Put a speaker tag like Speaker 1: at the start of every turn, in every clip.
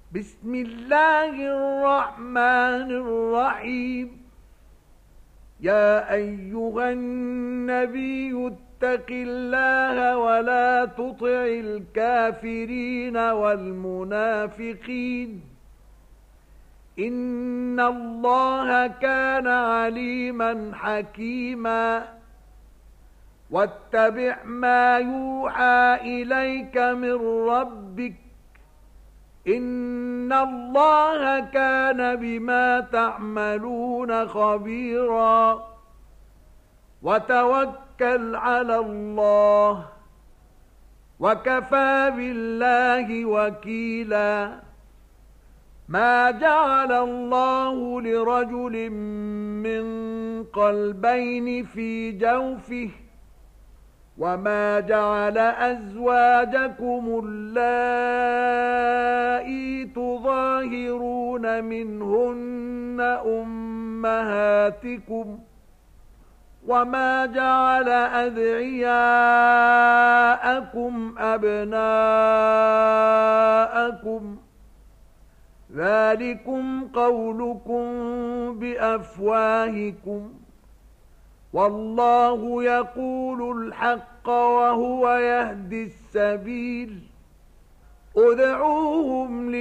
Speaker 1: بسم الله الرحمن الرحيم. يا أيها النبي اتق الله ولا تطع الكافرين والمنافقين، إن الله كان عليما حكيما. واتبع ما يوحى إليك من ربك، إن الله كان بما تعملون خبيرا. وتوكل على الله، وكفى بالله وكيلا. ما جعل الله لرجل من قلبين في جوفه، وما جعل أزواجكم اللائي تظاهرون منهن أمهاتكم، وما جعل أدعياءكم أبناءكم، ذلكم قولكم بأفواهكم، والله يقول الحق وهو يهدي السبيل. ادعوهم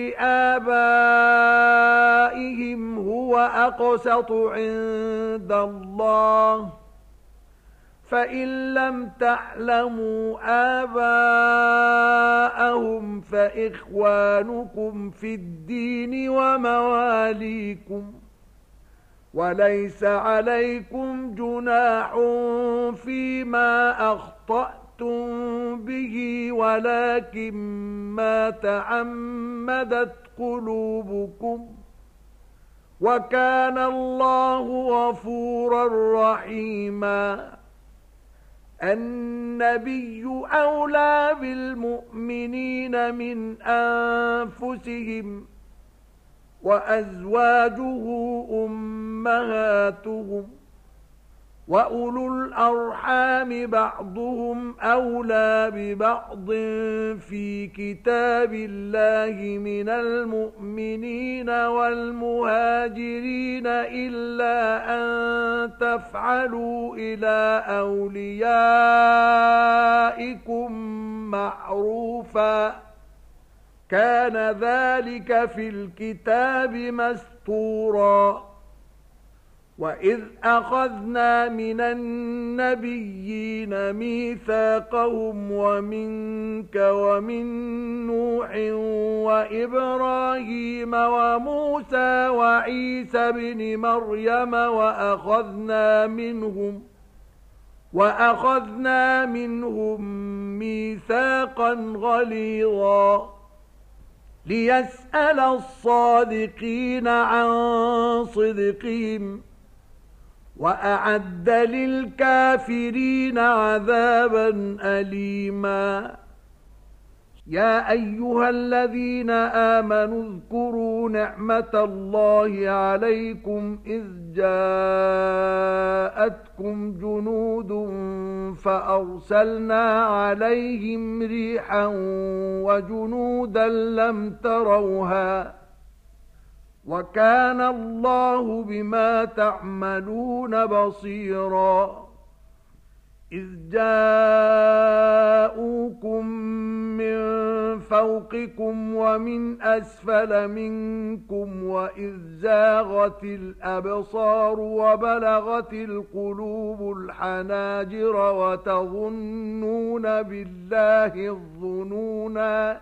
Speaker 1: لآبائهم هو أقسط عند الله، فإن لم تعلموا آباءهم فإخوانكم في الدين ومواليكم، وليس عليكم جناح فيما أخطأتم به، ولكن ما تعمدت قلوبكم، وكان الله غفورا رحيما. النبي أولى بالمؤمنين من أنفسهم، وأزواجه أمهاتهم، وأولو الأرحام بعضهم أولى ببعض في كتاب الله من المؤمنين والمهاجرين إلا أن تفعلوا إلى أوليائكم معروفا، كان ذلك في الكتاب مسطورا. وإذ أخذنا من النبيين ميثاقهم ومنك ومن نوح وإبراهيم وموسى وعيسى بن مريم وأخذنا منهم ميثاقا غليظا، ليسأل الصادقين عن صدقهم، وأعد للكافرين عذابا أليما. يا أيها الذين آمنوا اذكروا نعمة الله عليكم إذ جاءتكم جنود فأرسلنا عليهم ريحا وجنودا لم تروها، وكان الله بما تعملون بصيرا. إذ جاءوكم من فوقكم ومن أسفل منكم، وإذ زاغت الأبصار وبلغت القلوب الحناجر وتظنون بالله الظنونا.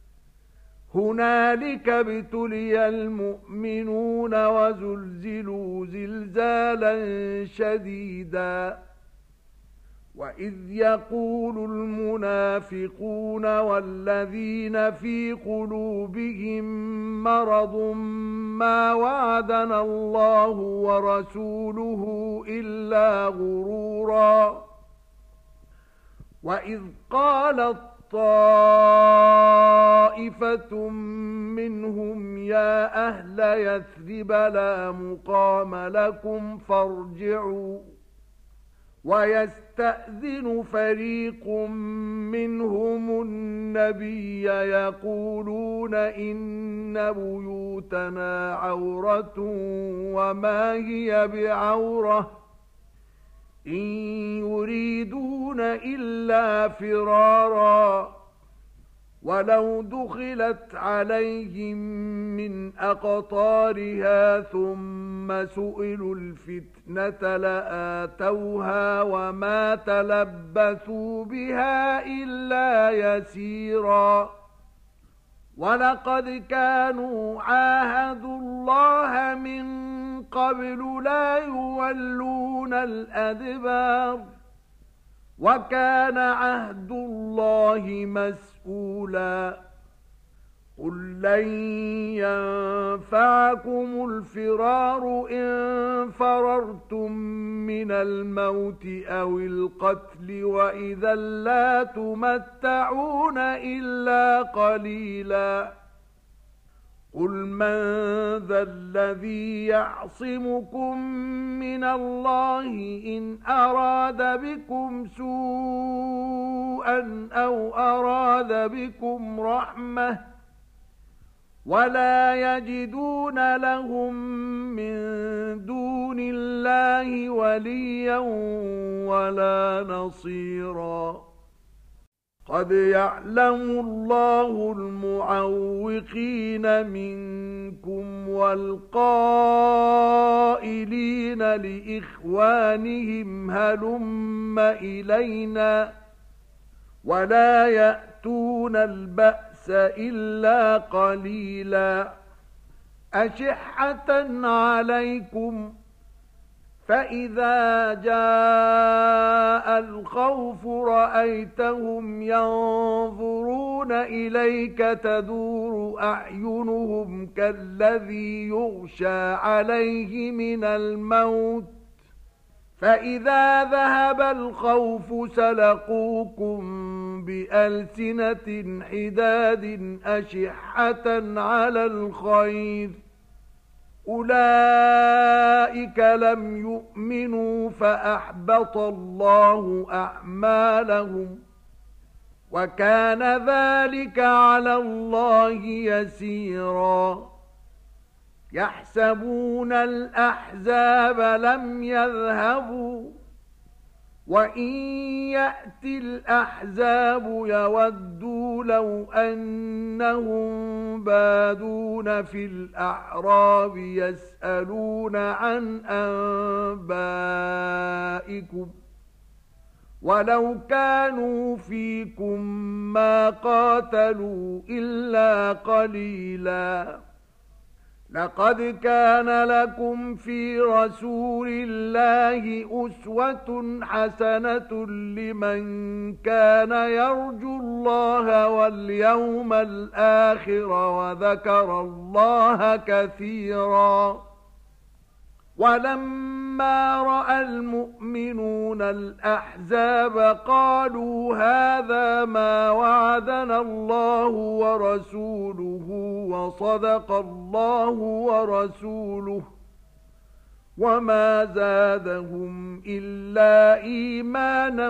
Speaker 1: هنالك ابتلي المؤمنون وزلزلوا زلزالا شديدا. وإذ يقول المنافقون والذين في قلوبهم مرض ما وعدنا الله ورسوله إلا غرورا. وإذ قالت طائفة منهم يا أهل يثرب لا مقام لكم فارجعوا، ويستأذن فريق منهم النبي يقولون إن بيوتنا عورة وما هي بعورة إن يريدون إلا فرارا ولو دخلت عليهم من أقطارها ثم سئلوا الفتنة لآتوها وما تلبثوا بها إلا يسيرا ولقد كانوا عاهدوا الله من قبل لا يولون الأدبار وكان عهد الله مسؤولا قل لن ينفعكم الفرار إن فررتم من الموت أو القتل وإذا لا تمتعون إلا قليلا قل من ذا الذي يعصمكم من الله إن أراد بكم سوءا أو أراد بكم رحمة ولا يجدون لهم من دون الله وليا ولا نصيرا قد يعلم الله المعوقين منكم والقائلين لإخوانهم هلم إلينا ولا يأتون البأس إلا قليلا أشحة عليكم فإذا جاء الخوف رأيتهم ينظرون إليك تدور أعينهم كالذي يغشى عليه من الموت فإذا ذهب الخوف سلقوكم بألسنة حداد أشحة على الخير أولئك لم يؤمنوا فأحبط الله أعمالهم وكان ذلك على الله يسيرا يحسبون الأحزاب لم يذهبوا وإن يأتي الأحزاب يودوا لو أنهم بادون في الأعراب يسألون عن أنبائكم ولو كانوا فيكم ما قاتلوا إلا قليلا لقد كان لكم في رسول الله أسوة حسنة لمن كان يرجو الله واليوم الآخر وذكر الله كثيرا ولما رأى المؤمنون الأحزاب قالوا هذا ما وعدنا الله ورسوله وصدق الله ورسوله وما زادهم إلا إيمانا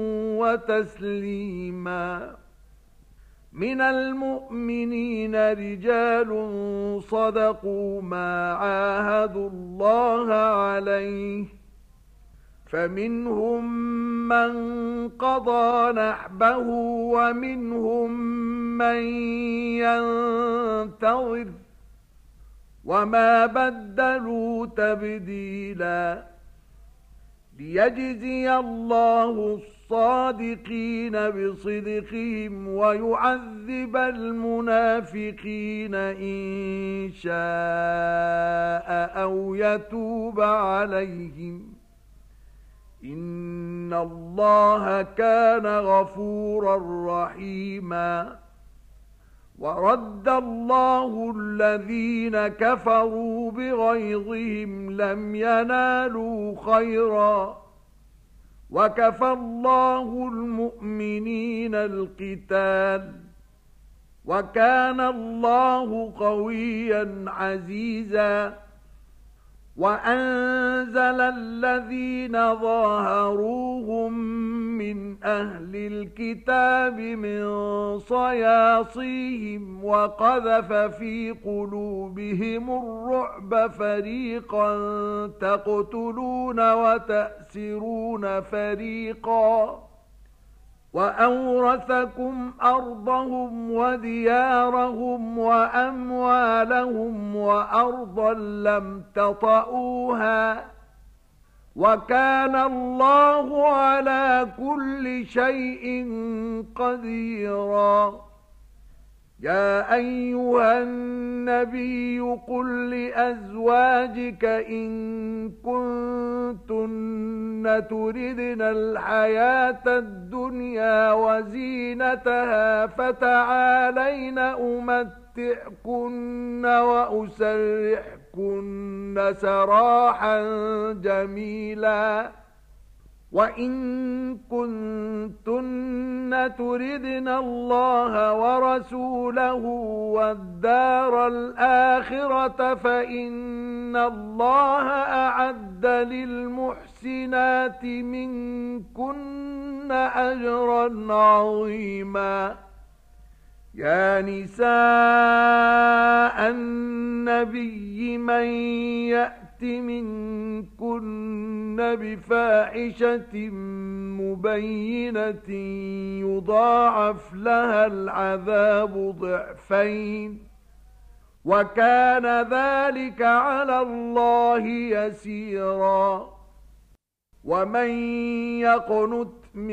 Speaker 1: وتسليما من المؤمنين رجال صدقوا ما عاهدوا الله عليه فمنهم من قضى نحبه ومنهم من ينتظر وما بدلوا تبديلا ليجزي الله الصادقين بصدقهم ويعذب المنافقين إن شاء أو يتوب عليهم إن الله كان غفورا رحيما ورد الله الذين كفروا بغيظهم لم ينالوا خيرا وكفى الله المؤمنين القتال وكان الله قويا عزيزا وأنزل الذين ظاهروهم من أهل الكتاب من صياصيهم وقذف في قلوبهم الرعب فريقا تقتلون وتأسرون فريقا وأورثكم أرضهم وديارهم وأموالهم وأرضا لم تطئوها وكان الله على كل شيء قديرا. يا أيها النبي قل لأزواجك إن كنتن تردن الحياة الدنيا وزينتها فتعالين أمتعكن وأسرحكن سراحا جميلا. وإن كنتن تردن الله ورسوله والدار الآخرة فإن الله أعد للمحسنات منكن أجرا عظيما. يا نساء النبي من يأت منكن بفاحشة مبينة يضاعف لها العذاب ضعفين وكان ذلك على الله يسيرا. ومن يقنت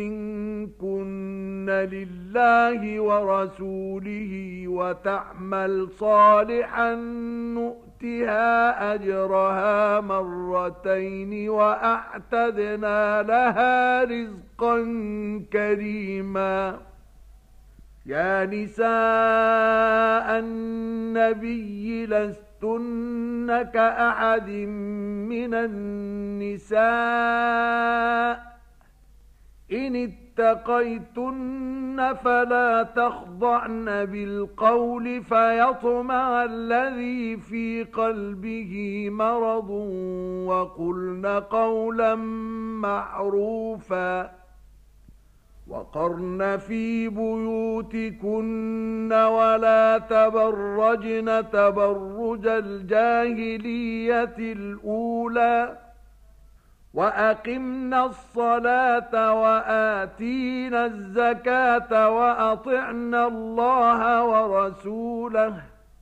Speaker 1: منكن لله ورسوله وتعمل صالحا نؤتها أجرها مرتين وأعتدنا لها رزقا كريما. يا نساء النبي لستن كأحد من النساء إن اتقيتن فلا تخضعن بالقول فيطمع الذي في قلبه مرض وقلن قولا معروفا. وقرن في بيوتكن ولا تبرجن تبرج الجاهلية الأولى وأقمنا الصلاة وآتينا الزكاة وأطعنا الله ورسوله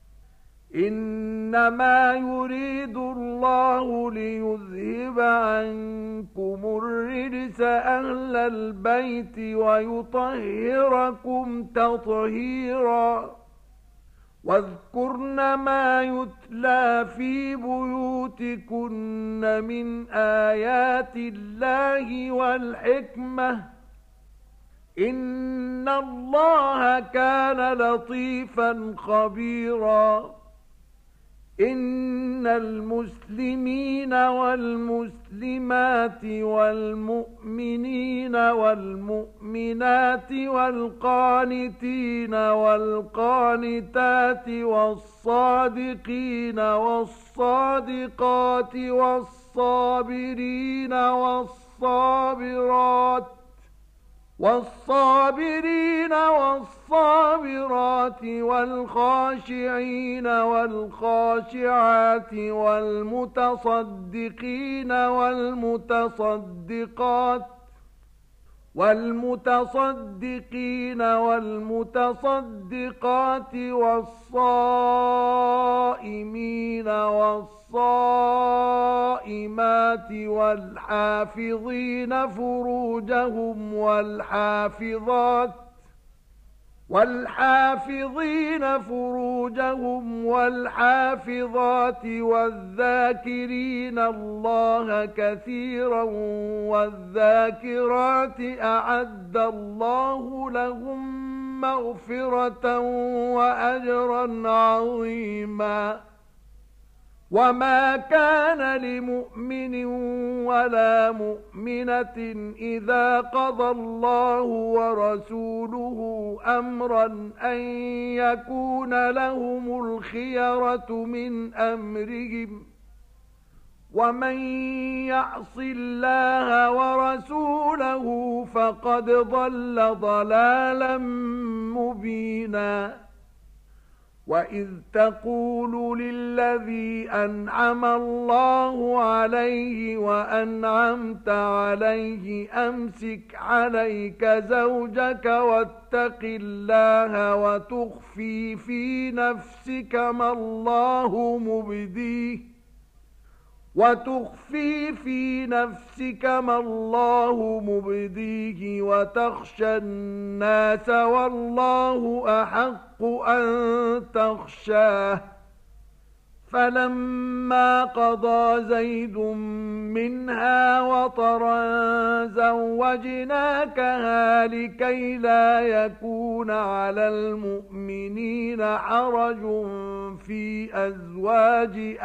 Speaker 1: إنما يريد الله ليذهب عنكم الرجس أهل البيت ويطهركم تطهيرا. واذكرن ما يتلى في بيوتكن من آيات الله والحكمة إن الله كان لطيفا خبيرا. إن المسلمين والمسلمات والمؤمنين والمؤمنات والقانتين والقانتات والصادقين والصادقات والصابرين والصابرات والخاشعين والخاشعات والمتصدقين والمتصدقات والصائمين والصائمات والحافظين فروجهم والحافظات والذاكرين الله كثيرا والذاكرات أعد الله لهم مغفرة وأجرا عظيما. وما كان لمؤمن ولا مؤمنة إذا قضى الله ورسوله أمرا أن يكون لهم الخيرة من أمرهم ومن يعص الله ورسوله فقد ضل ضلالا مبينا وإذ تقول للذي أنعم الله عليه وأنعمت عليه أمسك عليك زوجك واتق الله وتخفي في نفسك ما الله مبديه وتخشى الناس والله أحق أن تخشاه فلما قضى زيد منها وطرا زوجناكها لكي لا يكون على المؤمنين حرج في أزواج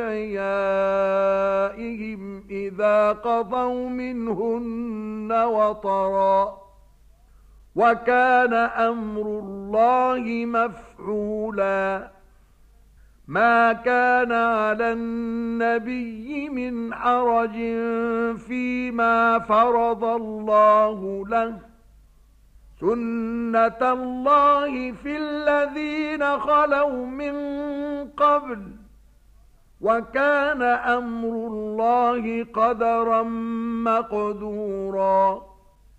Speaker 1: أدعيائهم إذا قضوا منهن وطرا وكان أمر الله مفعولا ما كان على النبي من حرج فيما فرض الله له سنة الله في الذين خلوا من قبل وكان أمر الله قدرا مقدورا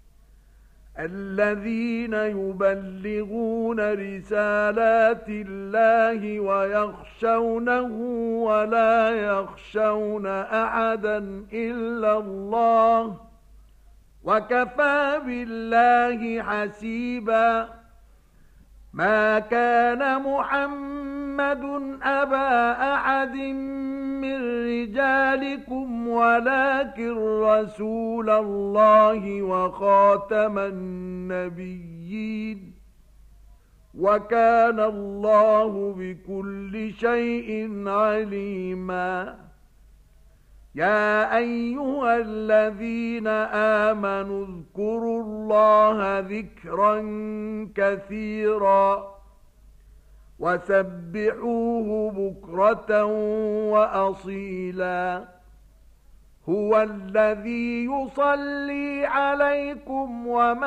Speaker 1: الذين يبلغون رسالات الله ويخشونه ولا يخشون أحدا إلا الله وكفى بالله حسيبا ما كان محمد أبا أحد من رجالكم ولكن رسول الله وخاتم النبيين وكان الله بكل شيء عليما يا أيها الذين آمنوا اذكروا الله ذكرا كثيرا وسبحوه بكرة وأصيلا هو الذي يصلي عليكم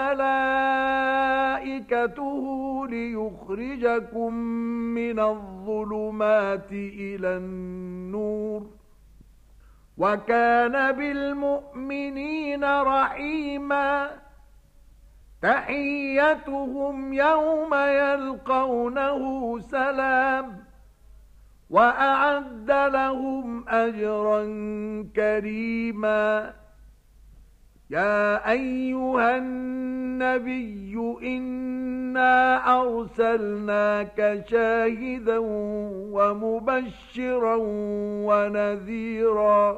Speaker 1: وملائكته ليخرجكم من الظلمات إلى النور وكان بالمؤمنين رحيما تحيتهم يوم يلقونه سلام وأعد لهم أجرا كريما يا أيها النبي إنا أرسلناك شاهدا ومبشرا ونذيرا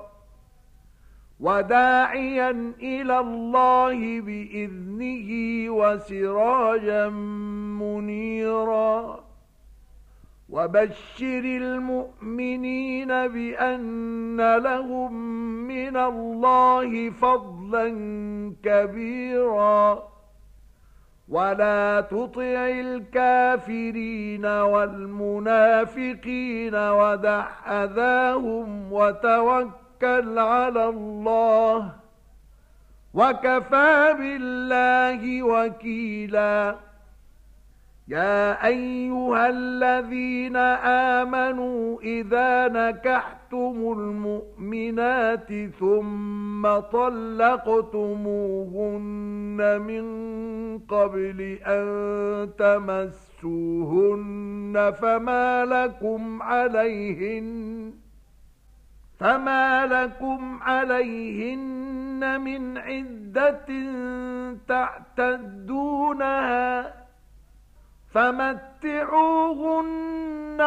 Speaker 1: وداعيا إلى الله بإذنه وسراجا منيرا وبشر المؤمنين بأن لهم من الله فضلا كبيرا ولا تطع الكافرين والمنافقين ودع أذاهم وتوكل على الله وكفى بالله وكيلا يا أيها الذين آمنوا إذا نكحتم المؤمنات ثم طلقتموهن من قبل أن تمسوهن فما لكم عليهن من عدة تعتدونها فمتعوهن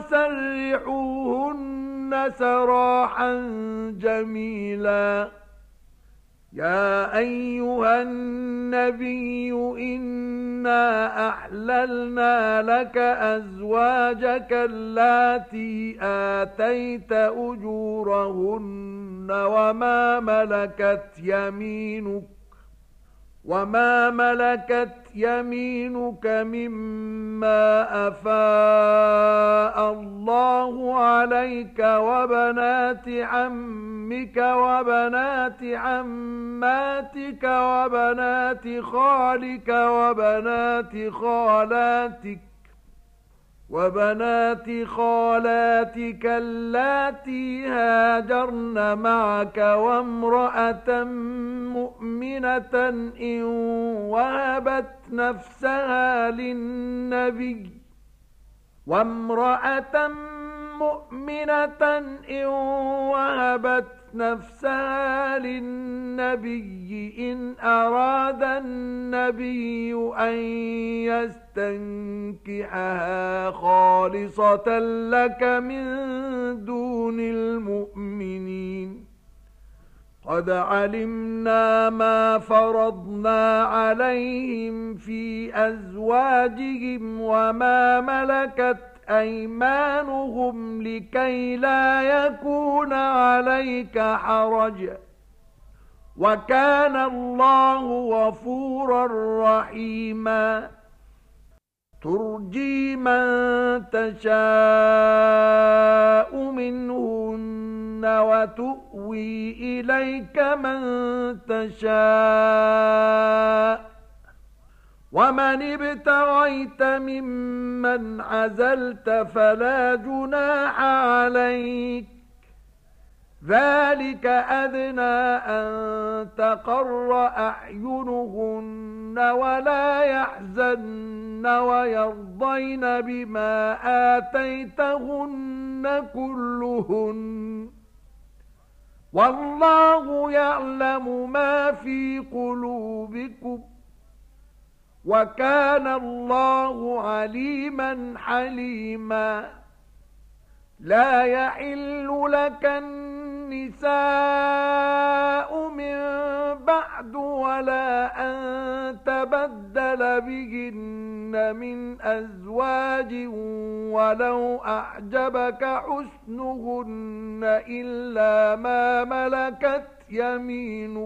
Speaker 1: وسرحوهن سراحا جميلا يا أيها النبي إنا أحللنا لك أزواجك اللاتي آتيت أجورهن وما ملكت يمينك مما أفاء أفاء الله عليك وبنات عمك وبنات عماتك وبنات خالك وبنات خالاتك اللاتي هاجرن معك وامرأة مؤمنة إن وهبت نفسها للنبي إن أراد النبي أن يستنكحها خالصة لك من دون المؤمنين. قد علمنا ما فرضنا عليهم في أزواجهم وما ملكت أيمانهم لكي لا يكون عليك حرج، وكان الله غفورا رحيما. ترجي من تشاء منهن وتؤوي إليك من تشاء، ومن ابتغيت ممن عزلت فلا جناح عليك، ذلك أدنى أن تقر أعينهن ولا يحزن ويرضين بما آتيتهن كلهن، والله يعلم ما في قلوبكم، وكان الله عليما حليما. لا يحل لك النساء من بعد ولا أن تبدل بهن من أزواج ولو أعجبك حسنهن إلا ما ملكت يمينك،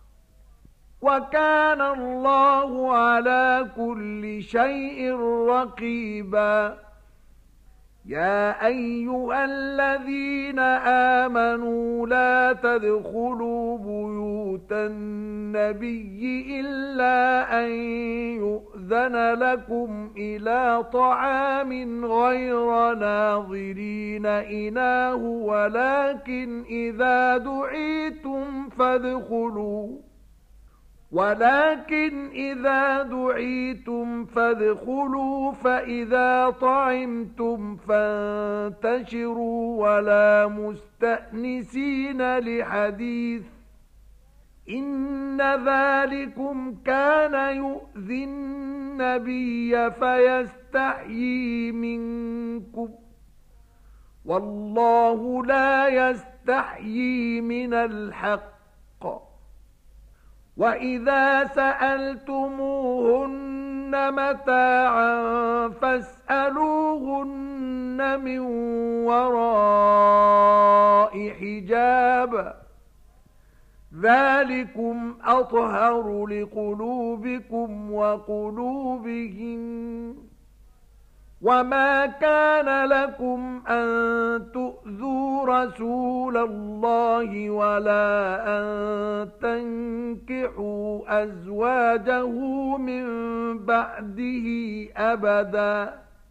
Speaker 1: وكان الله على كل شيء رقيبا. يا أيها الذين آمنوا لا تدخلوا بيوت النبي إلا أن يؤذن لكم إلى طعام غير ناظرين إناه، ولكن إذا دعيتم فادخلوا فإذا طعمتم فانتشروا ولا مستأنسين لحديث، إن ذلكم كان يؤذي النبي فيستحيي منكم، والله لا يستحيي من الحق. وإذا سألتموهن متاعا فاسألوهن من وراء حجاب، ذلكم أطهر لقلوبكم وقلوبهن. وما كان لكم أن تؤذوا رسول الله ولا أن تنكحوا أزواجه من بعده أبدا،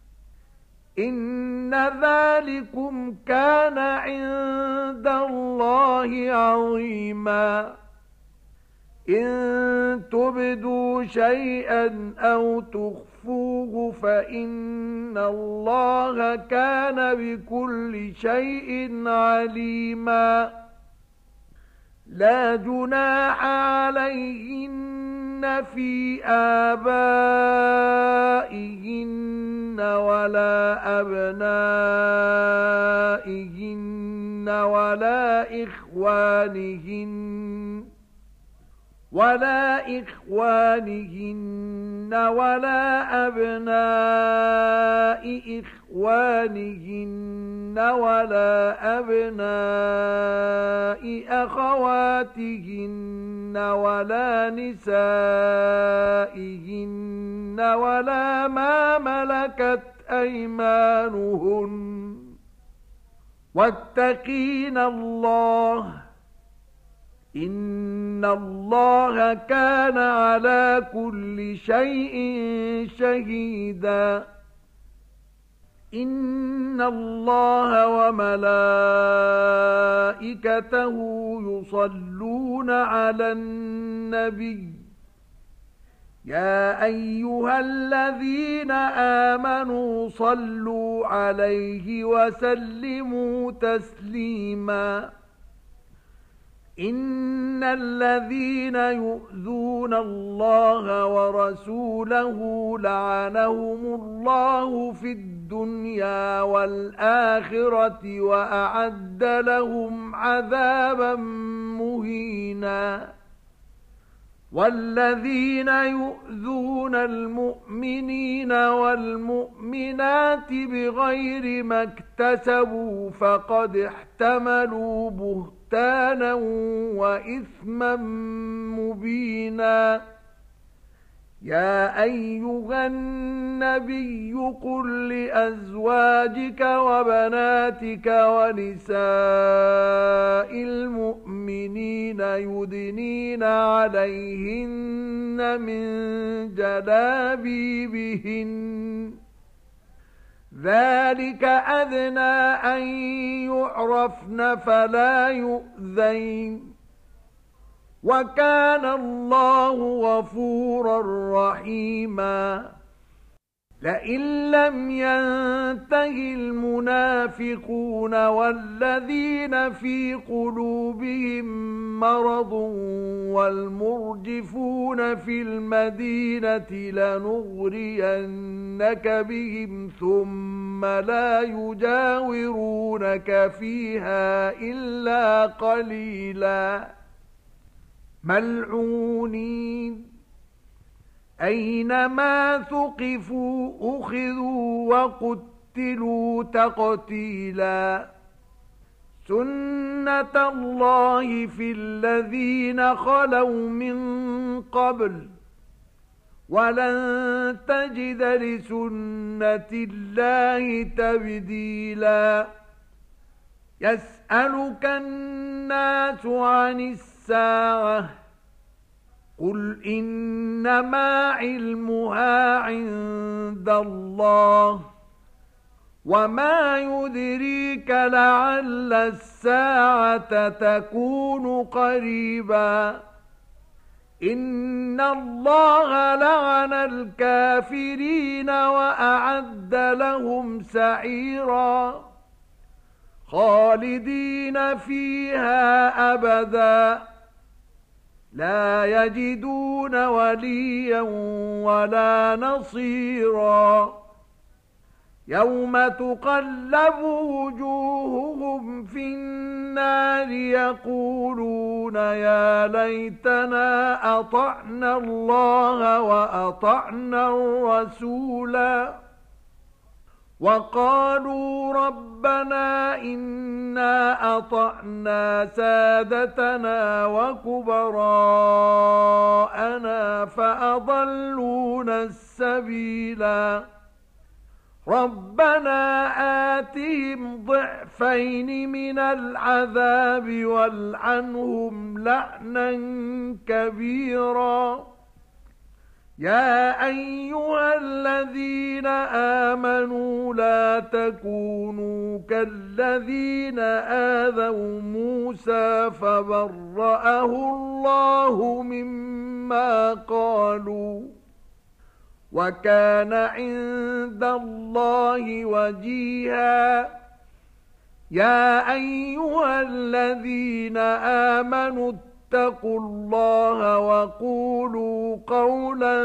Speaker 1: إن ذلكم كان عند الله عظيما. إن تبدوا شيئا أو تخفوه فإن الله كان بكل شيء عليما. لا جناح عليهن في آبائهن ولا أبنائهن ولا إخوانهن ولا أبناء إخوانهن ولا أبناء أخواتهن ولا نسائهن ولا ما ملكت أيمانهن، واتقين الله إن الله كان على كل شيء شهيدا إن الله وملائكته يصلون على النبي يا أيها الذين آمنوا صلوا عليه وسلموا تسليما إن الذين يؤذون الله ورسوله لعنهم الله في الدنيا والآخرة وأعد لهم عذابا مهينا والذين يؤذون المؤمنين والمؤمنات بغير ما اكتسبوا فقد احتملوا بهتانا وإثما مبينا يا أيها النبي قل لأزواجك وبناتك ونساء المؤمنين يدنين عليهن من جلابيبهن ذلك أدنى أن يعرفن فلا يؤذين وكان الله غفورا رحيما لئن لم ينته المنافقون والذين في قلوبهم مرض والمرجفون في المدينة لنغرينك بهم ثم لا يجاورونك فيها إلا قليلا ملعونين أينما ثقفوا أخذوا وقتلوا تقتيلا سنة الله في الذين خلوا من قبل ولن تجد لسنة الله تبديلا يسألك الناس عن الساعة قل إنما علمها عند الله وما يدريك لعل الساعة تكون قريبا إن الله لعن الكافرين وأعد لهم سعيرا خالدين فيها أبدا لا يجدون وليا ولا نصيرا يوم تقلب وجوههم في النار يقولون يا ليتنا أطعنا الله وأطعنا الرسولا وقالوا ربنا إنا أطعنا سادتنا وكبراءنا فأضلونا السبيلا ربنا آتهم ضعفين من العذاب والعنهم لعنا كبيرا يا أيها الذين آمنوا لا تكونوا كالذين آذوا موسى فبرأه الله مما قالوا وكان عند الله وجيها يا أيها الذين آمنوا اتقوا الله وقولوا قولا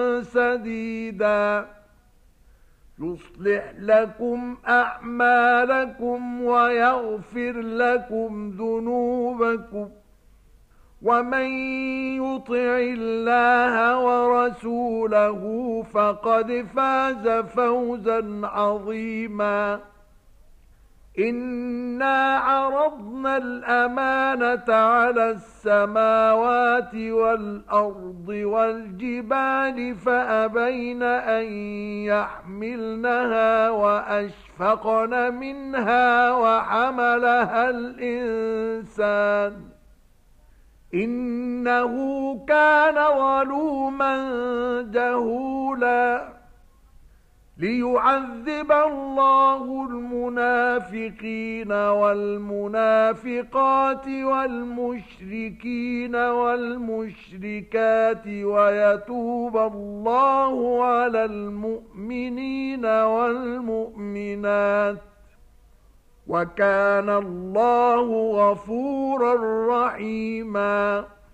Speaker 1: سديدا يصلح لكم أعمالكم ويغفر لكم ذنوبكم ومن يطع الله ورسوله فقد فاز فوزا عظيما إنا عرضنا الأمانة على السماوات والأرض والجبال فأبين أن يحملنها وأشفقن منها وحملها الإنسان إنه كان ظلوما جهولا ليعذب الله المنافقين والمنافقات والمشركين والمشركات ويتوب الله على المؤمنين والمؤمنات وكان الله غفورا رحيما